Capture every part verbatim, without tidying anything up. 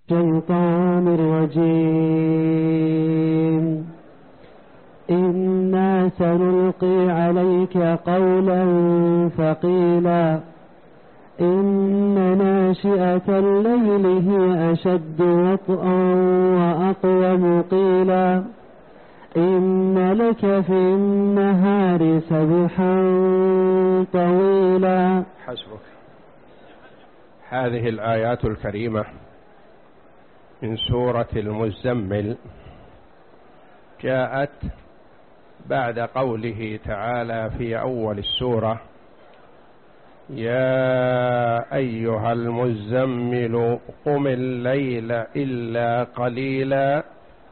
الشيطان الرجيم. إنا سنلقي عليك قولا ثقيلا إن ناشئة الليل هي أشد وطئا وأقوم قيلا إن لك في النهار سبحا طويلا. حسبك. هذه الآيات الكريمة من سورة المزمل جاءت بعد قوله تعالى في أول السورة: يا أيها المزمل قم الليل إلا قليلا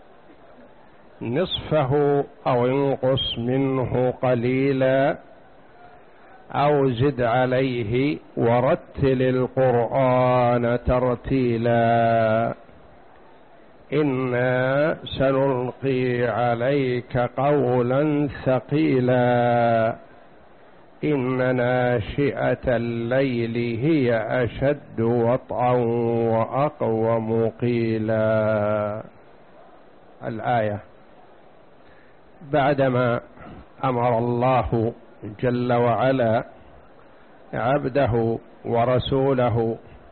نصفه أو انقص منه قليلا أو زد عليه ورتل القرآن ترتيلا إنا سنلقي عليك قولا ثقيلا إن ناشئة الليل هي أشد وطئا وأقوم قيلا. الآية بعدما أمر الله جل وعلا عبده ورسوله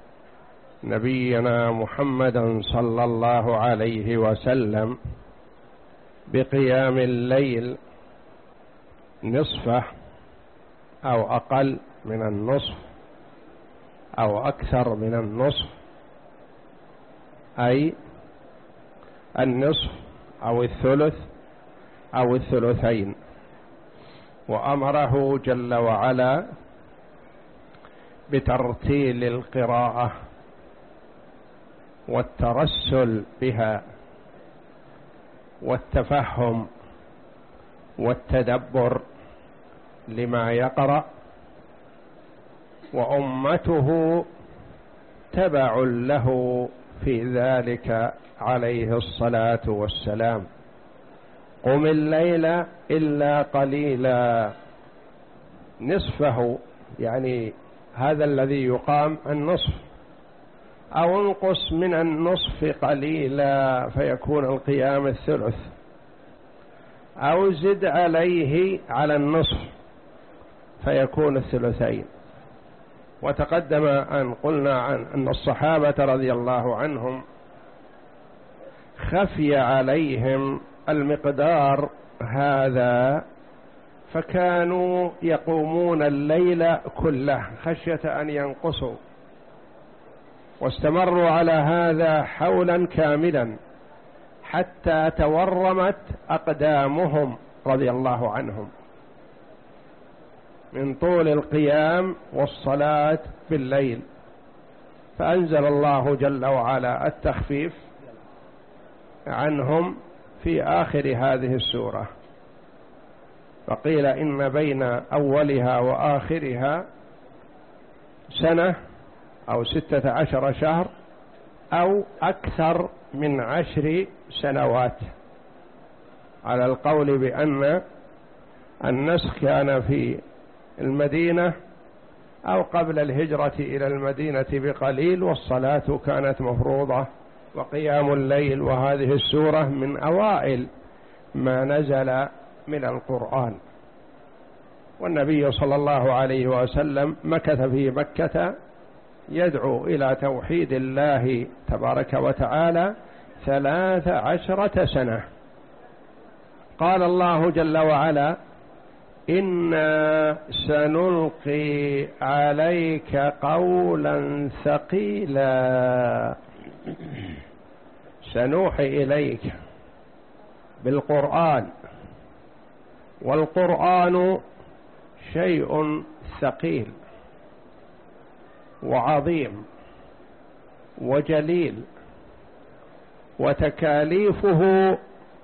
نبينا محمدا صلى الله عليه وسلم بقيام الليل نصفه أو أقل من النصف أو أكثر من النصف، أي النصف أو الثلث أو الثلثين، وأمره جل وعلا بترتيل القراءة والترسل بها والتفهم والتدبر لما يقرأ، وأمته تبع له في ذلك عليه الصلاة والسلام. قم الليل إلا قليلا نصفه، يعني هذا الذي يقام النصف، أو انقص من النصف قليلا فيكون القيام الثلث، أو زد عليه على النصف فيكون الثلثين. وتقدم أن قلنا عن أن الصحابة رضي الله عنهم خفي عليهم المقدار هذا فكانوا يقومون الليل كله خشية أن ينقصوا، واستمروا على هذا حولا كاملا حتى تورمت أقدامهم رضي الله عنهم من طول القيام والصلاة بالليل، فأنزل الله جل وعلا التخفيف عنهم في آخر هذه السورة، فقيل إن بين أولها وآخرها سنة أو ستة عشر شهر أو أكثر من عشر سنوات، على القول بأن النسخ كان في المدينة أو قبل الهجرة إلى المدينة بقليل، والصلاة كانت مفروضة وقيام الليل وهذه السورة من أوائل ما نزل من القرآن. والنبي صلى الله عليه وسلم مكث في مكة يدعو إلى توحيد الله تبارك وتعالى ثلاث عشرة سنة. قال الله جل وعلا: إنا سنلقي عليك قولا ثقيلا. سنوحي إليك بالقرآن، والقرآن شيء ثقيل وعظيم وجليل، وتكاليفه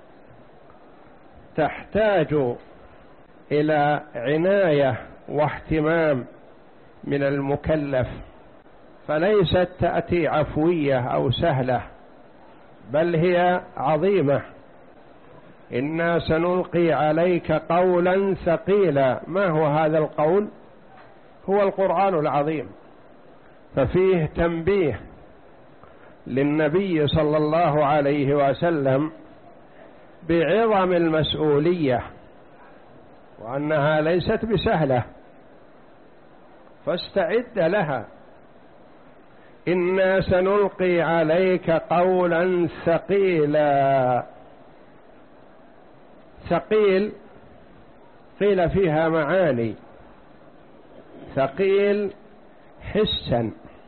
تحتاج إلى عناية واهتمام من المكلف، فليست تأتي عفوية أو سهلة، بل هي عظيمة. إنا سنلقي عليك قولا ثقيلا. ما هو هذا القول؟ هو القرآن العظيم، ففيه تنبيه للنبي صلى الله عليه وسلم بعظم المسؤولية وأنها ليست بسهلة، فاستعد لها. إنا سنلقي عليك قولا ثقيلا. ثقيل قيل فيها معاني. ثقيل حسا،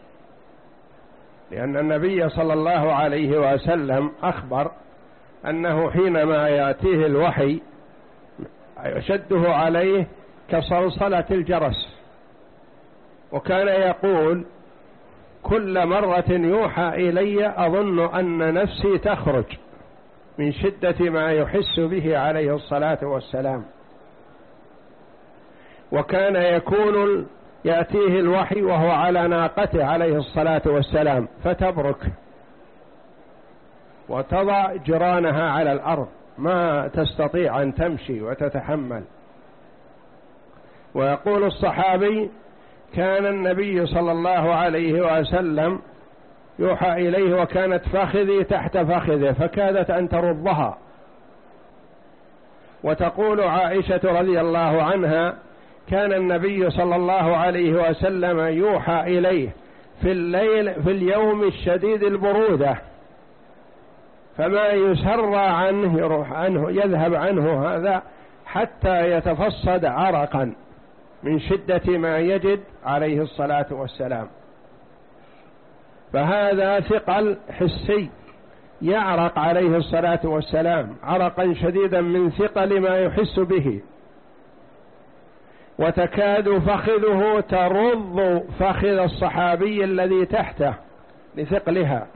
لأن النبي صلى الله عليه وسلم أخبر أنه حينما يأتيه الوحي يشده عليه كصلصلة الجرس، وكان يقول كل مرة يوحى إلي أظن أن نفسي تخرج من شدة ما يحس به عليه الصلاة والسلام. وكان يكون يأتيه الوحي وهو على ناقته عليه الصلاة والسلام فتبرك وتضع جرانها على الأرض، ما تستطيع أن تمشي وتتحمل. ويقول الصحابي كان النبي صلى الله عليه وسلم يوحى إليه وكانت فخذي تحت فخذه فكادت أن ترضها. وتقول عائشة رضي الله عنها كان النبي صلى الله عليه وسلم يوحى إليه في الليل في اليوم الشديد البرودة فما يسرى عنه يروح عنه يذهب عنه هذا حتى يتفصد عرقا من شدة ما يجد عليه الصلاة والسلام. فهذا ثقل حسي، يعرق عليه الصلاة والسلام عرقا شديدا من ثقل ما يحس به، وتكاد فخذه ترض فخذ الصحابي الذي تحته لثقلها،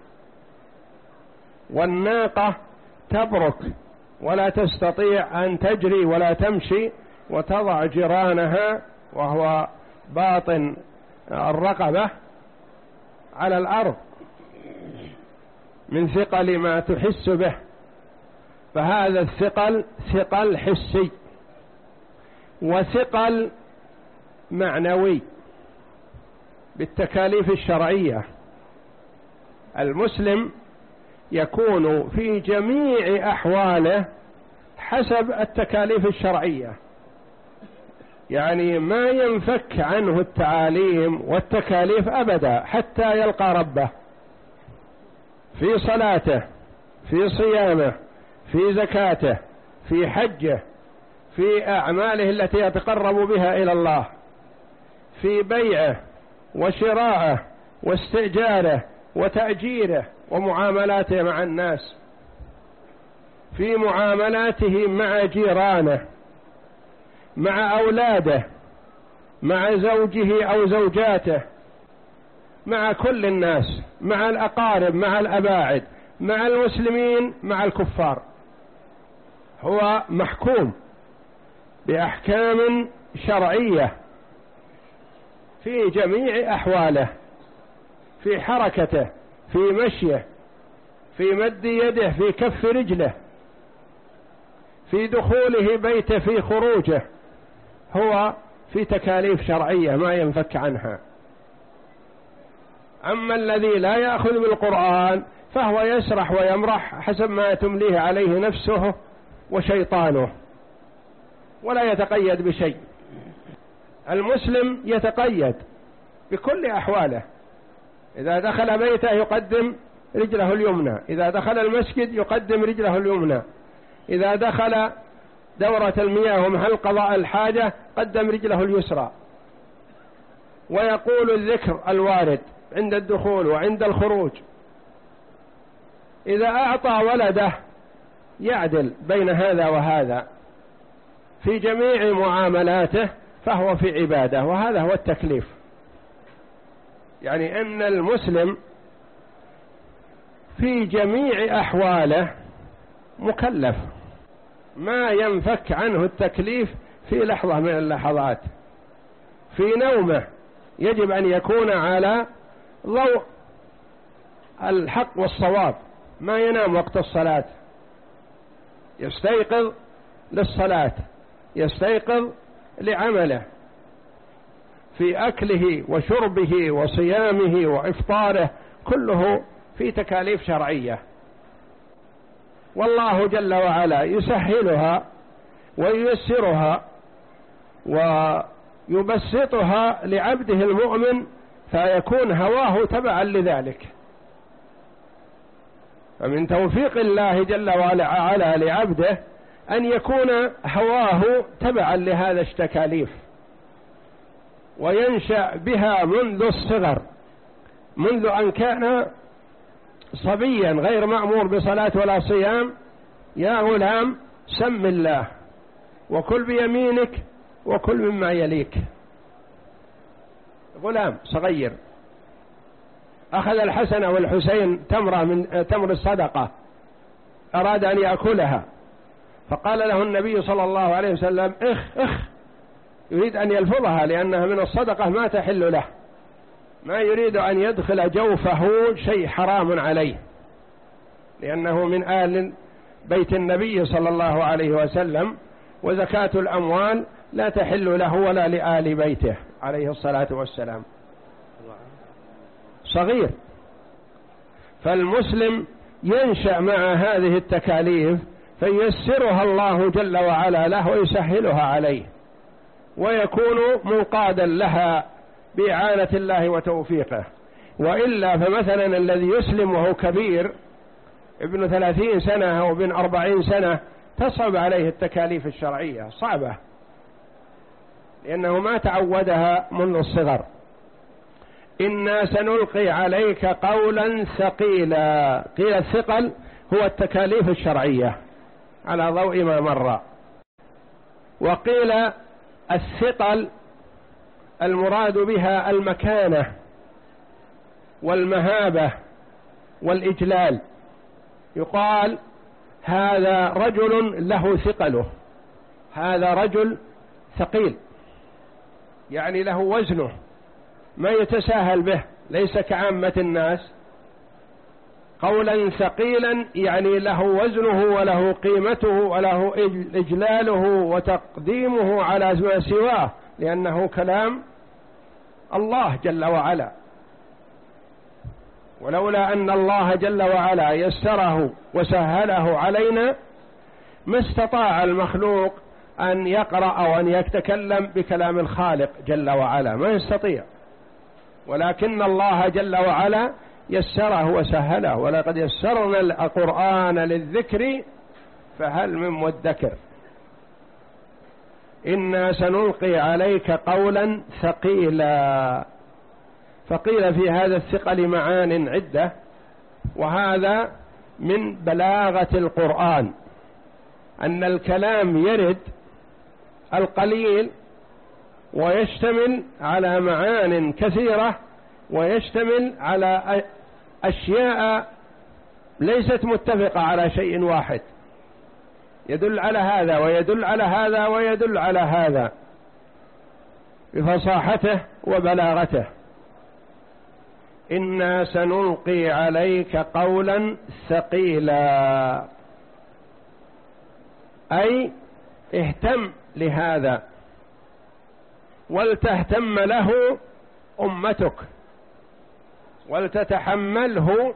والناقة تبرك ولا تستطيع أن تجري ولا تمشي وتضع جرانها وهو باطن الرقبة على الأرض من ثقل ما تحس به. فهذا الثقل ثقل حسي وثقل معنوي بالتكاليف الشرعية. المسلم يكون في جميع أحواله حسب التكاليف الشرعية، يعني ما ينفك عنه التعاليم والتكاليف أبدا حتى يلقى ربه، في صلاته، في صيامه، في زكاته، في حجه، في أعماله التي يتقرب بها إلى الله، في بيعه وشراءه واستئجاره وتأجيره ومعاملاته مع الناس، في معاملاته مع جيرانه، مع أولاده، مع زوجه أو زوجاته، مع كل الناس، مع الأقارب، مع الأباعد، مع المسلمين، مع الكفار. هو محكوم بأحكام شرعية في جميع أحواله، في حركته، في مشيه، في مد يده، في كف رجله، في دخوله بيته، في خروجه، هو في تكاليف شرعية ما ينفك عنها. أما الذي لا يأخذ بالقرآن فهو يسرح ويمرح حسب ما تمليه عليه نفسه وشيطانه، ولا يتقيد بشيء. المسلم يتقيد بكل أحواله، إذا دخل بيته يقدم رجله اليمنى، إذا دخل المسجد يقدم رجله اليمنى، إذا دخل دورة المياه ومحل قضاء الحاجة قدم رجله اليسرى، ويقول الذكر الوارد عند الدخول وعند الخروج. إذا أعطى ولده يعدل بين هذا وهذا في جميع معاملاته فهو في عبادة، وهذا هو التكليف. يعني أن المسلم في جميع أحواله مكلف، ما ينفك عنه التكليف في لحظة من اللحظات. في نومه يجب أن يكون على ضوء الحق والصواب، ما ينام وقت الصلاة، يستيقظ للصلاة، يستيقظ لعمله، في أكله وشربه وصيامه وإفطاره كله في تكاليف شرعية، والله جل وعلا يسهلها وييسرها ويبسطها لعبده المؤمن، فيكون هواه تبعا لذلك. فمن توفيق الله جل وعلا لعبده أن يكون هواه تبعا لهذا التكاليف، وينشأ بها منذ الصغر، منذ أن كان صبيا غير مأمور بصلاة ولا صيام: يا غلام سم الله وكل بيمينك وكل مما يليك. غلام صغير أخذ الحسن والحسين تمرة من تمر الصدقة، أراد أن يأكلها، فقال له النبي صلى الله عليه وسلم: اخ اخ، يريد أن يلفظها لأنها من الصدقة ما تحل له، ما يريد أن يدخل جوفه شيء حرام عليه، لأنه من آل بيت النبي صلى الله عليه وسلم، وزكاة الأموال لا تحل له ولا لآل بيته عليه الصلاة والسلام. صغير، فالمسلم ينشأ مع هذه التكاليف فييسرها الله جل وعلا له ويسهلها عليه، ويكون منقادا لها بإعانة الله وتوفيقه. وإلا فمثلا الذي يسلم وهو كبير ابن ثلاثين سنة أو ابن أربعين سنة تصعب عليه التكاليف الشرعية، صعبة، لأنه ما تعودها منذ الصغر. إنا سنلقي عليك قولا ثقيلا. قيل الثقل هو التكاليف الشرعية على ضوء ما مر، وقيل الثقل المراد بها المكانة والمهابة والإجلال. يقال هذا رجل له ثقله، هذا رجل ثقيل، يعني له وزنه ما يتساهل به، ليس كعامة الناس. قولا ثقيلا يعني له وزنه وله قيمته وله إجلاله وتقديمه على ما سواه، لأنه كلام الله جل وعلا. ولولا أن الله جل وعلا يسره وسهله علينا ما استطاع المخلوق أن يقرأ أو أن يتكلم بكلام الخالق جل وعلا، ما يستطيع، ولكن الله جل وعلا يسره وسهله. ولقد يسرنا القرآن للذكر فهل من مدكر. إنا سنلقي عليك قولا ثقيلا. فقيل في هذا الثقل معان عدة، وهذا من بلاغة القرآن أن الكلام يرد القليل ويشتمل على معان كثيرة، ويشتمل على أشياء ليست متفقة على شيء واحد، يدل على هذا ويدل على هذا ويدل على هذا بفصاحته وبلاغته. إنا سنلقي عليك قولا ثقيلا، أي اهتم لهذا ولتهتم له أمتك ولتتحمله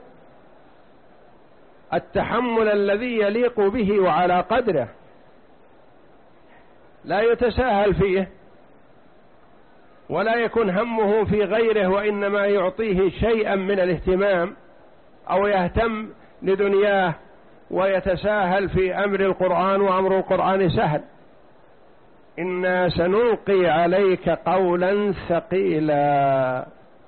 التحمل الذي يليق به وعلى قدره، لا يتساهل فيه ولا يكون همه في غيره، وإنما يعطيه شيئا من الاهتمام أو يهتم لدنياه ويتساهل في أمر القرآن، وأمر القرآن سهل. إنا سنلقي عليك قولا ثقيلا.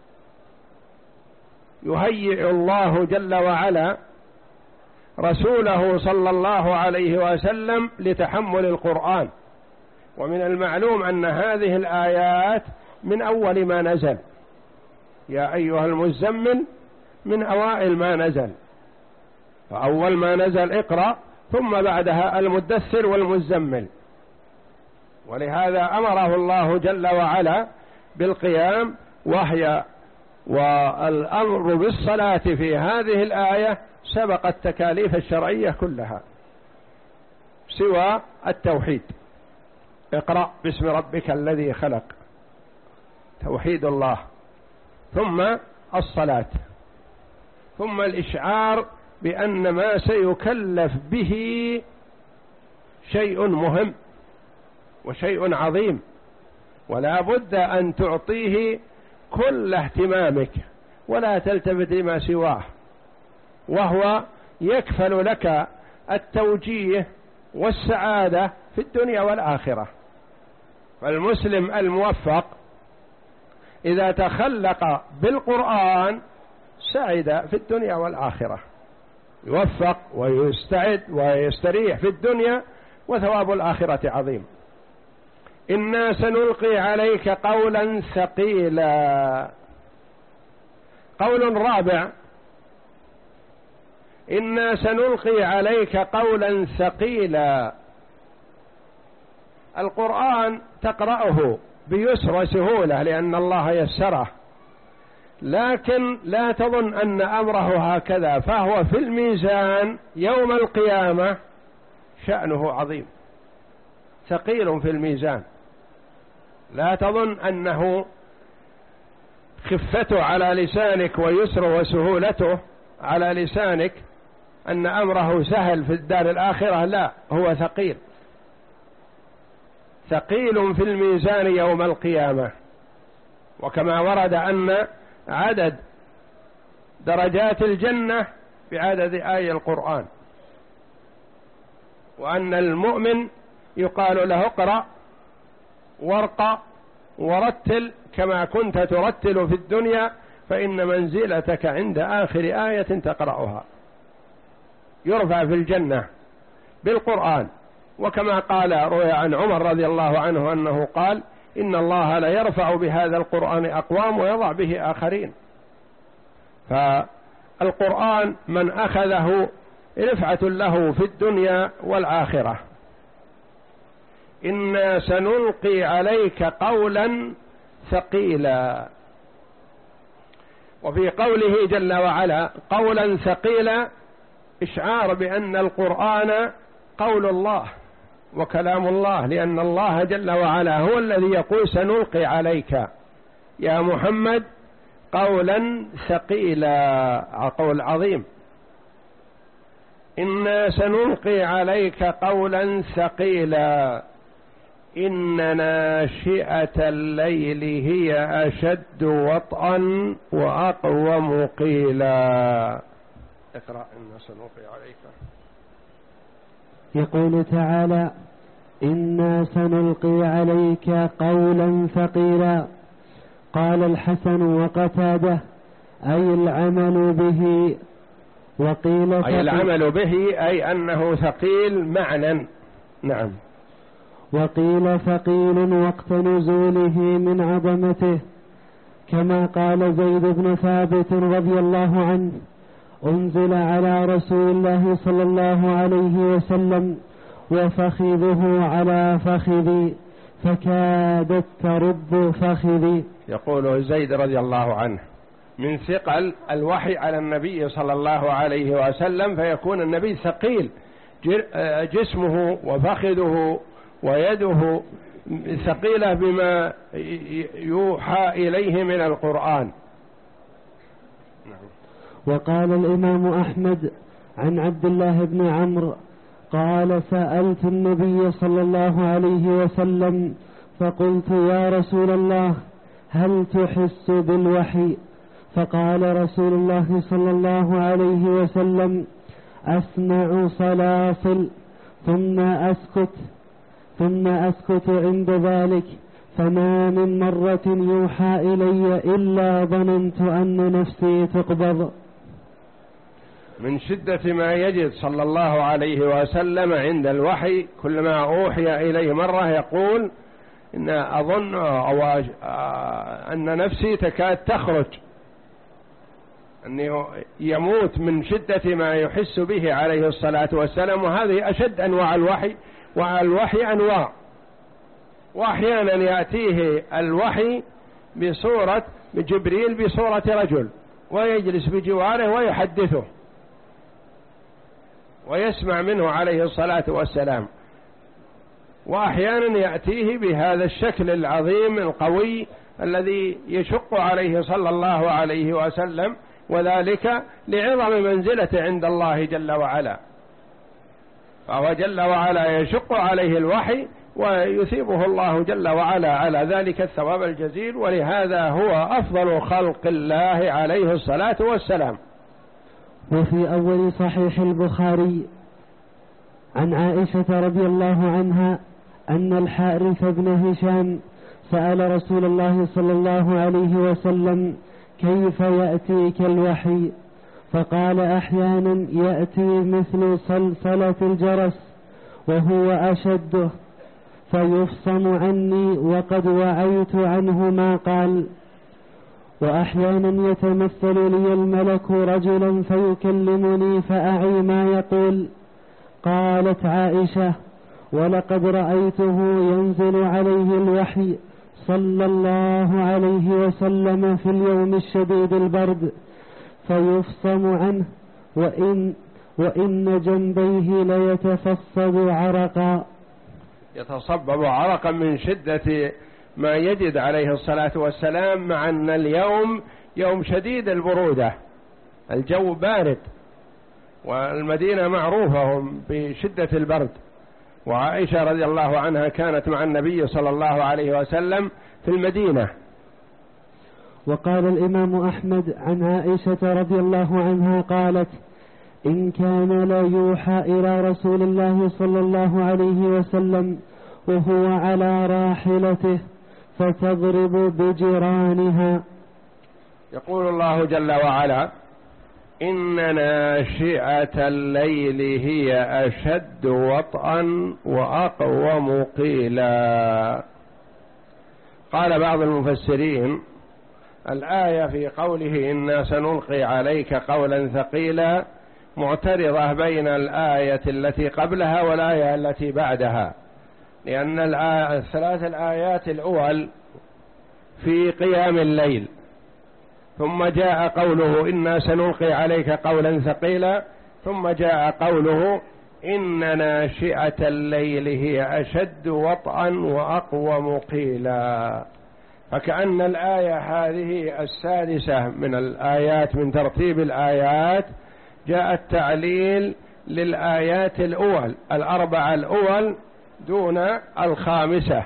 يهيئ الله جل وعلا رسوله صلى الله عليه وسلم لتحمل القرآن. ومن المعلوم أن هذه الآيات من أول ما نزل، يا أيها المزمل من أوائل ما نزل، فأول ما نزل اقرأ، ثم بعدها المدثر والمزمل. ولهذا أمره الله جل وعلا بالقيام وهي والأمر بالصلاة في هذه الآية سبق التكاليف الشرعية كلها سوى التوحيد. اقرأ باسم ربك الذي خلق، توحيد الله، ثم الصلاة، ثم الإشعار بأن ما سيكلف به شيء مهم وشيء عظيم، ولا بد أن تعطيه كل اهتمامك ولا تلتفت لما سواه، وهو يكفل لك التوجيه والسعادة في الدنيا والآخرة. فالمسلم الموفق إذا تخلق بالقرآن سعد في الدنيا والآخرة، يوفق ويستعد ويستريح في الدنيا، وثواب الآخرة عظيم. إنا سنلقي عليك قولا ثقيلا. قول رابع: إنا سنلقي عليك قولا ثقيلا. القرآن تقرأه بيسر وسهولة لأن الله يسره، لكن لا تظن أن أمره هكذا، فهو في الميزان يوم القيامة شأنه عظيم ثقيل في الميزان. لا تظن أنه خفته على لسانك ويسر وسهولته على لسانك أن أمره سهل في الدار الآخرة، لا، هو ثقيل ثقيل في الميزان يوم القيامة. وكما ورد أن عدد درجات الجنة بعدد آي القرآن، وأن المؤمن يقال له اقرأ وارقى ورتل كما كنت ترتل في الدنيا، فإن منزلتك عند آخر آية تقرأها. يرفع في الجنة بالقرآن، وكما قال روي عن عمر رضي الله عنه أنه قال: إن الله لا يرفع بهذا القرآن أقوام ويضع به آخرين. فالقرآن من أخذه رفعة له في الدنيا والآخرة. إنا سنلقي عليك قولا ثقيلا. وفي قوله جل وعلا قولا ثقيلا إشعار بأن القرآن قول الله وكلام الله، لأن الله جل وعلا هو الذي يقول: سنلقي عليك يا محمد قولا ثقيلا، قول عظيم. إنا سنلقي عليك قولا ثقيلا إن ناشئة الليل هي أشد وطئا وأقوم قيلا. اقرأ: إنا سنلقي عليك. يقول تعالى: إنا سنلقي عليك قولا ثقيلا. قال الحسن وقتاده: أي العمل به. وقيل أي العمل به أي أنه ثقيل معنى. نعم. وقيل ثقيل وقت نزوله من عظمته، كما قال زيد بن ثابت رضي الله عنه: أنزل على رسول الله صلى الله عليه وسلم وفخذه على فخذي فكادت ترد فخذي. يقول زيد رضي الله عنه من ثقل الوحي على النبي صلى الله عليه وسلم، فيكون النبي ثقيل جسمه وفخذه ويده ثقيلة بما يوحى إليه من القرآن. وقال الإمام أحمد عن عبد الله بن عمرو قال: سألت النبي صلى الله عليه وسلم فقلت: يا رسول الله، هل تحس بالوحي؟ فقال رسول الله صلى الله عليه وسلم: أسمع صلاصل ثم أسكت ثم أسكت عند ذلك، فما من مرة يوحى إلي إلا ظننت أن نفسي تقبض. من شدة ما يجد صلى الله عليه وسلم عند الوحي، كلما أوحي إليه مرة يقول: إن أظن أو أن نفسي تكاد تخرج، أنه يموت من شدة ما يحس به عليه الصلاة والسلام. وهذه أشد أنواع الوحي، والوحي أنواع، وأحيانا يأتيه الوحي بصورة جبريل بصورة رجل ويجلس بجواره ويحدثه ويسمع منه عليه الصلاة والسلام، وأحيانا يأتيه بهذا الشكل العظيم القوي الذي يشق عليه صلى الله عليه وسلم وذلك لعظم منزلته عند الله جل وعلا، فهو جل وعلا يشق عليه الوحي ويثيبه الله جل وعلا على ذلك الثواب الجزيل، ولهذا هو أفضل خلق الله عليه الصلاة والسلام. وفي أول صحيح البخاري عن عائشة رضي الله عنها أن الحارث بن هشام سأل رسول الله صلى الله عليه وسلم كيف يأتيك الوحي؟ فقال أحيانا يأتي مثل صلصلة الجرس وهو أشده فيفصم عني وقد وعيت عنه ما قال، وأحيانا يتمثل لي الملك رجلا فيكلمني فأعي ما يقول. قالت عائشة ولقد رأيته ينزل عليه الوحي صلى الله عليه وسلم في اليوم الشديد البرد فيفصم عنه وإن, وإن جنبيه ليتفصد عرقا، يتصبب عرقا من شدة ما يجد عليه الصلاة والسلام، مع أن اليوم يوم شديد البرودة، الجو بارد، والمدينة معروفة بشدة البرد. وعائشة رضي الله عنها كانت مع النبي صلى الله عليه وسلم في المدينة. وقال الإمام أحمد عن عائشة رضي الله عنها قالت إن كان لا يوحى إلى رسول الله صلى الله عليه وسلم وهو على راحلته فتضرب بجيرانها. يقول الله جل وعلا إن ناشئة الليل هي أشد وطئا وأقوم قيلا. قال بعض المفسرين الآية في قوله إنا سنلقي عليك قولا ثقيلا معترضة بين الآية التي قبلها والآية التي بعدها، لأن الثلاث الآيات الأول في قيام الليل، ثم جاء قوله إنا سنلقي عليك قولا ثقيلا، ثم جاء قوله إن ناشئة الليل هي أشد وطئا وأقوم قيلا. فكأن الآية هذه السادسة من الآيات من ترتيب الآيات جاء التعليل للآيات الأول الأربعة الأول دون الخامسة.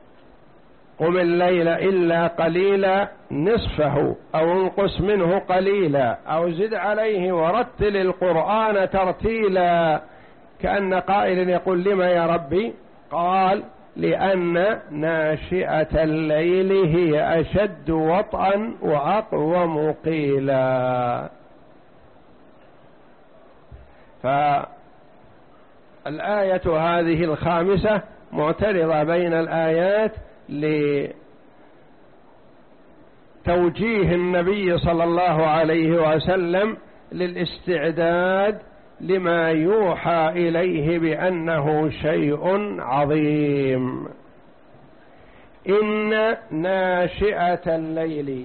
قم الليل إلا قليلا نصفه أو انقص منه قليلا أو زد عليه ورتل القرآن ترتيلا. كأن قائل يقول لما يا ربي؟ قال لأن ناشئة الليل هي أشد وطئا وأقوم قيلا. فالآية هذه الخامسة معترضة بين الآيات لتوجيه النبي صلى الله عليه وسلم للاستعداد لما يوحى إليه بأنه شيء عظيم. إن ناشئة الليل،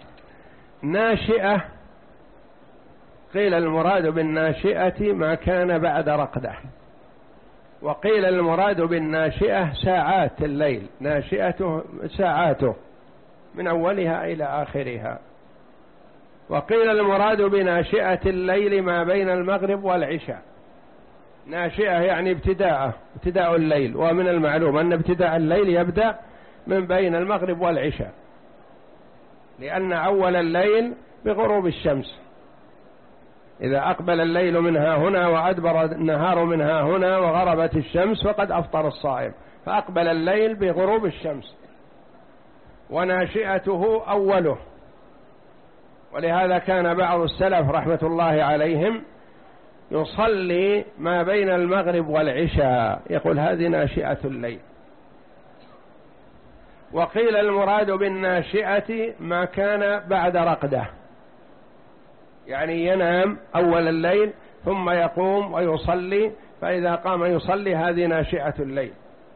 ناشئة قيل المراد بالناشئة ما كان بعد رقدة، وقيل المراد بالناشئة ساعات الليل، ناشئته ساعاته من أولها إلى آخرها. وقيل المراد بناشئة الليل ما بين المغرب والعشاء. ناشئة يعني ابتداء ابتداء الليل، ومن المعلوم أن ابتداء الليل يبدأ من بين المغرب والعشاء، لأن أول الليل بغروب الشمس، إذا أقبل الليل منها هنا وأدبر النهار منها هنا وغربت الشمس فقد أفطر الصائم، فأقبل الليل بغروب الشمس، وناشئته أوله. ولهذا كان بعض السلف رحمة الله عليهم يصلي ما بين المغرب والعشاء، يقول هذه ناشئة الليل. وقيل المراد بالناشئة ما كان بعد رقده، يعني ينام أول الليل ثم يقوم ويصلي، فإذا قام يصلي هذه ناشئة الليل.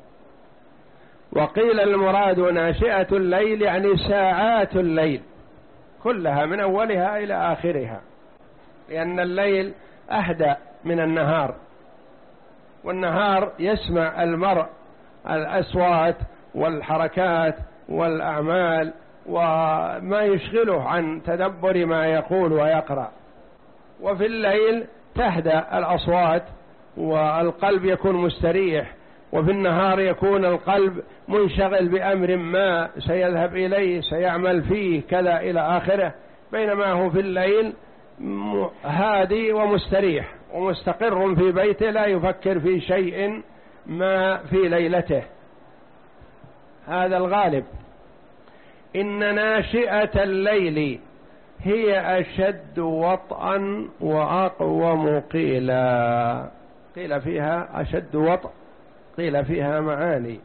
وقيل المراد ناشئة الليل يعني ساعات الليل كلها من أولها إلى آخرها، لأن الليل أهدى من النهار، والنهار يسمع المرء الأصوات والحركات والأعمال وما يشغله عن تدبر ما يقول ويقرأ. وفي الليل تهدأ الأصوات والقلب يكون مستريح، وفي النهار يكون القلب منشغل بأمر ما سيذهب إليه سيعمل فيه كذا إلى آخره، بينما هو في الليل هادي ومستريح ومستقر في بيته لا يفكر في شيء ما في ليلته. هذا الغالب. إن ناشئة الليل هي أشد وطئا وأقوم قيلا. قيل فيها أشد وطئ، قيل فيها معاني.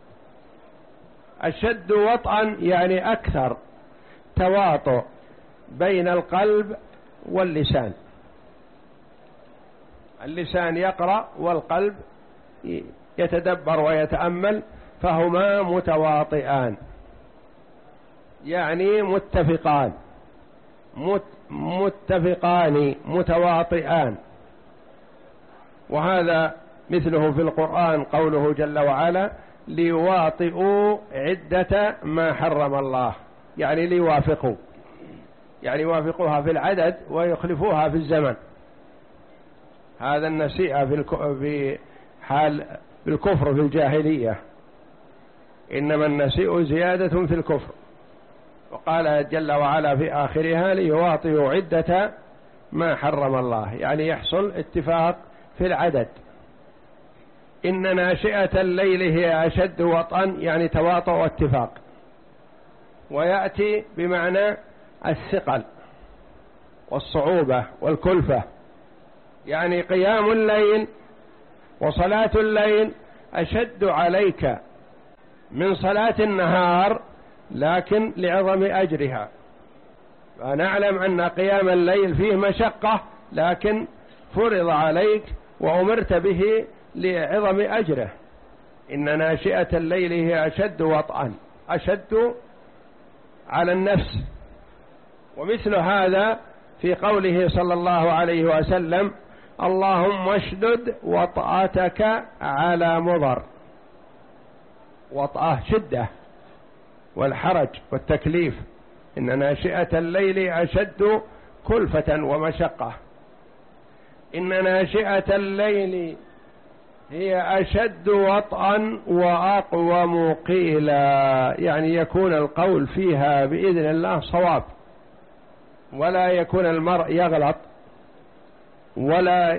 أشد وطئا يعني أكثر تواطؤ بين القلب واللسان. اللسان يقرأ والقلب يتدبر ويتأمل، فهما متواطئان يعني متفقان متفقان متواطئان. وهذا مثله في القرآن قوله جل وعلا ليواطئوا عدة ما حرم الله، يعني ليوافقوا، يعني يوافقوها في العدد ويخلفوها في الزمن. هذا النسيئة في حال بالكفر في الجاهلية، إنما النسيء زيادة في الكفر. وقال جل وعلا في آخرها ليواطئوا عدة ما حرم الله، يعني يحصل اتفاق في العدد. إن ناشئة الليل هي أشد وطئا يعني تواطؤ واتفاق. ويأتي بمعنى الثقل والصعوبة والكلفة، يعني قيام الليل وصلاة الليل أشد عليك من صلاة النهار، لكن لعظم أجرها. فنعلم أن قيام الليل فيه مشقة، لكن فرض عليك وأمرت به لعظم أجره. إن ناشئة الليل هي أشد وطئا، أشد على النفس. ومثل هذا في قوله صلى الله عليه وسلم اللهم اشدد وطأتك على مضر. وطأة شدة والحرج والتكليف. إن ناشئة الليل أشد كلفة ومشقة. إن ناشئة الليل هي أشد وطئا وأقوم قيلا، يعني يكون القول فيها بإذن الله صواب، ولا يكون المرء يغلط ولا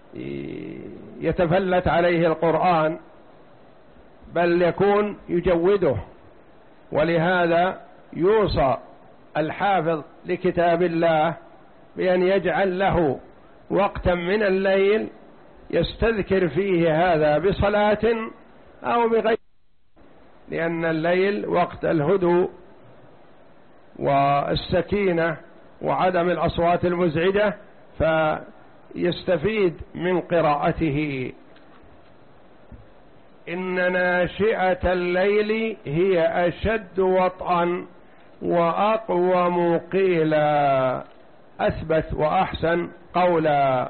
يتفلت عليه القرآن، بل يكون يجوده. ولهذا يوصى الحافظ لكتاب الله بأن يجعل له وقتا من الليل يستذكر فيه هذا بصلاة أو بغير، لأن الليل وقت الهدوء والسكينة وعدم الأصوات المزعجة، فيستفيد من قراءته. إن ناشئة الليل هي أشد وطئا وأقوم قيلا، أثبت وأحسن قولا.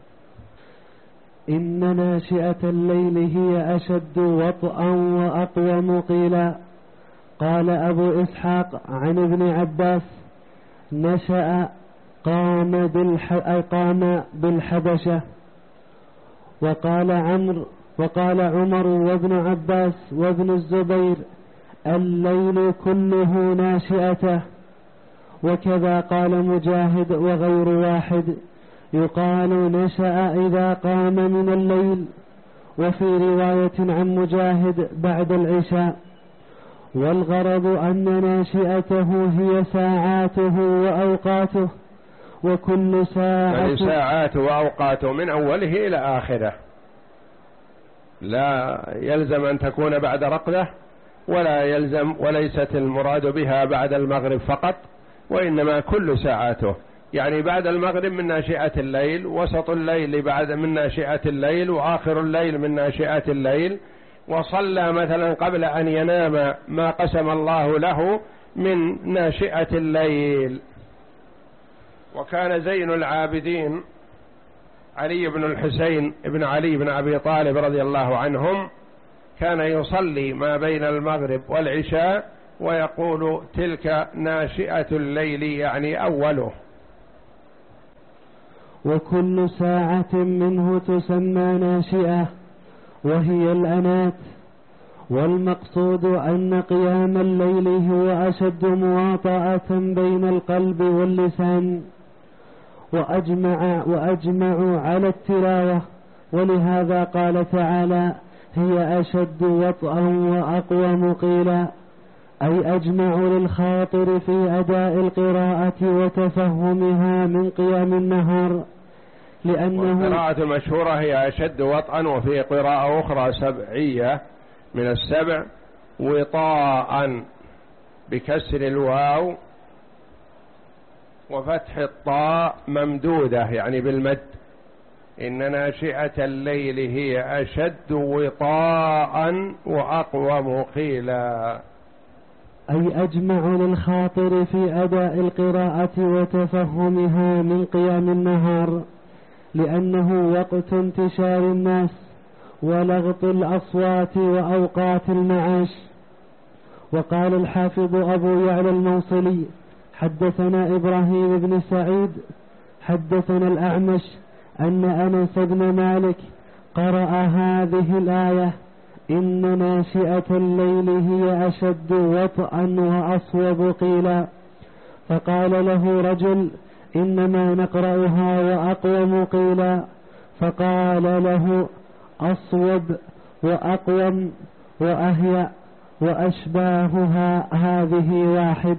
إن ناشئة الليل هي أشد وطئا وأقوم قيلا. قال أبو إسحاق عن ابن عباس نشأ قام, بالح... قام بالحبشة. وقال عمرو وقال عمر وابن عباس وابن الزبير الليل كله ناشئته. وكذا قال مجاهد وغير واحد يقال نشأ إذا قام من الليل. وفي رواية عن مجاهد بعد العشاء. والغرض أن ناشئته هي ساعاته وأوقاته، وكل ساعة يعني ساعاته وأوقاته من أوله إلى آخره، لا يلزم أن تكون بعد رقدة، ولا يلزم وليست المراد بها بعد المغرب فقط، وإنما كل ساعاته. يعني بعد المغرب من ناشئة الليل، وسط الليل بعد من ناشئة الليل، وآخر الليل من ناشئة الليل. وصلى مثلا قبل أن ينام ما قسم الله له من ناشئة الليل. وكان زين العابدين علي بن الحسين بن علي بن أبي طالب رضي الله عنهم كان يصلي ما بين المغرب والعشاء ويقول تلك ناشئة الليل يعني أوله. وكل ساعة منه تسمى ناشئة وهي الأنات. والمقصود أن قيام الليل هو أشد مواطأة بين القلب واللسان، وأجمع, وأجمع على التلاوة، ولهذا قال تعالى هي أشد وطئا وأقوم قيلا، أي أجمع للخاطر في أداء القراءة وتفهمها من قيام النهار، لأنه القراءة المشهورة هي أشد وطئا، وفي قراءة أخرى سبعية من السبع وطاء بكسر الواو وفتح الطاء ممدودة يعني بالمد. إن ناشئة الليل هي أشد وطاء وأقوم قيلا، أي أجمع للخاطر في أداء القراءة وتفهمها من قيام النهار، لأنه وقت انتشار الناس ولغط الأصوات وأوقات المعاش. وقال الحافظ أبو يعلى الموصلي حدثنا إبراهيم بن سعيد حدثنا الأعمش أن أنس بن مالك قرأ هذه الآية إن ناشئة الليل هي أشد وطئا وأصوب قيلا، فقال له رجل إنما نقرأها وأقوم قيلا، فقال له أصوب وأقوم وأهيأ وأشباهها هذه واحد.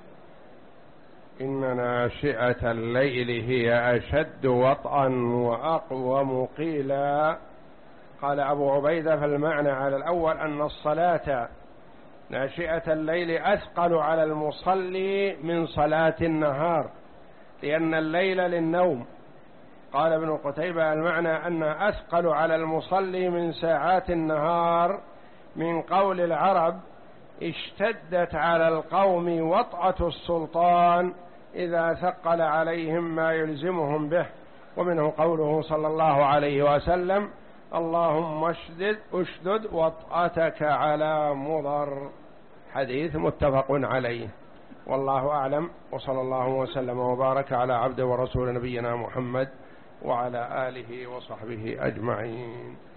إن ناشئة الليل هي أشد وطئا وأقوم قيلا. قال أبو عبيدة فالمعنى على الأول أن الصلاة ناشئة الليل أثقل على المصلي من صلاة النهار، لأن الليل للنوم. قال ابن قتيبة المعنى أن أثقل على المصلي من ساعات النهار، من قول العرب اشتدت على القوم وطأة السلطان إذا ثقل عليهم ما يلزمهم به. ومنه قوله صلى الله عليه وسلم اللهم اشدد اشدد وطأتك على مضر، حديث متفق عليه. والله أعلم، وصلى الله وسلم وبارك على عبد ورسول نبينا محمد وعلى آله وصحبه أجمعين.